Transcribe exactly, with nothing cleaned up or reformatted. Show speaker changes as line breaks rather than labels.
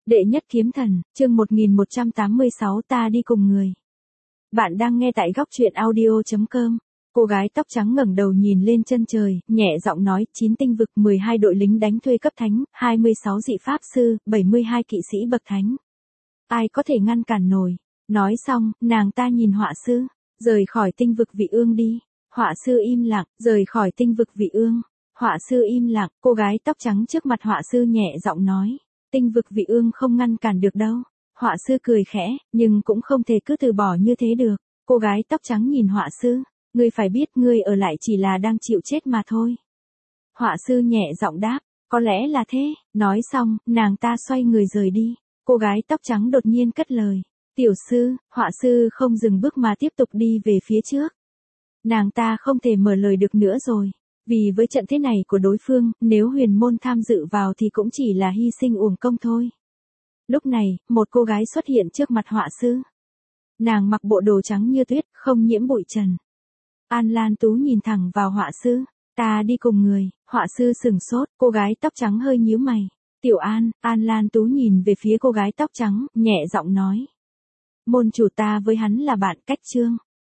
Đệ nhất kiếm thần, chương một nghìn một trăm tám mươi sáu ta đi cùng người. Bạn đang nghe tại góc truyện audio chấm com. Cô gái tóc trắng ngẩng đầu nhìn lên chân trời, nhẹ giọng nói, chín tinh vực, mười hai đội lính đánh thuê cấp thánh, hai mươi sáu dị pháp sư, bảy mươi hai kỵ sĩ bậc thánh. Ai có thể ngăn cản nổi? Nói xong, nàng ta nhìn họa sư, rời khỏi tinh vực vị ương đi. Họa sư im lặng, rời khỏi tinh vực vị ương. Họa sư im lặng, cô gái tóc trắng trước mặt họa sư nhẹ giọng nói. Tinh vực vị ương không ngăn cản được đâu. Họa sư cười khẽ, nhưng cũng không thể cứ từ bỏ như thế được. Cô gái tóc trắng nhìn họa sư, ngươi phải biết ngươi ở lại chỉ là đang chịu chết mà thôi. Họa sư nhẹ giọng đáp, có lẽ là thế. Nói xong, nàng ta xoay người rời đi. Cô gái tóc trắng đột nhiên cất lời. Tiểu sư, họa sư không dừng bước mà tiếp tục đi về phía trước. Nàng ta không thể mở lời được nữa rồi. Vì với trận thế này của đối phương, nếu huyền môn tham dự vào thì cũng chỉ là hy sinh uổng công thôi. Lúc này, một cô gái xuất hiện trước mặt họa sư. Nàng mặc bộ đồ trắng như tuyết, không nhiễm bụi trần. An Lan Tú nhìn thẳng vào họa sư. Ta đi cùng người. Họa sư sừng sốt, cô gái tóc trắng hơi nhíu mày. Tiểu An, An Lan Tú nhìn về phía cô gái tóc trắng, nhẹ giọng nói. Môn chủ ta với hắn là bạn cách chương.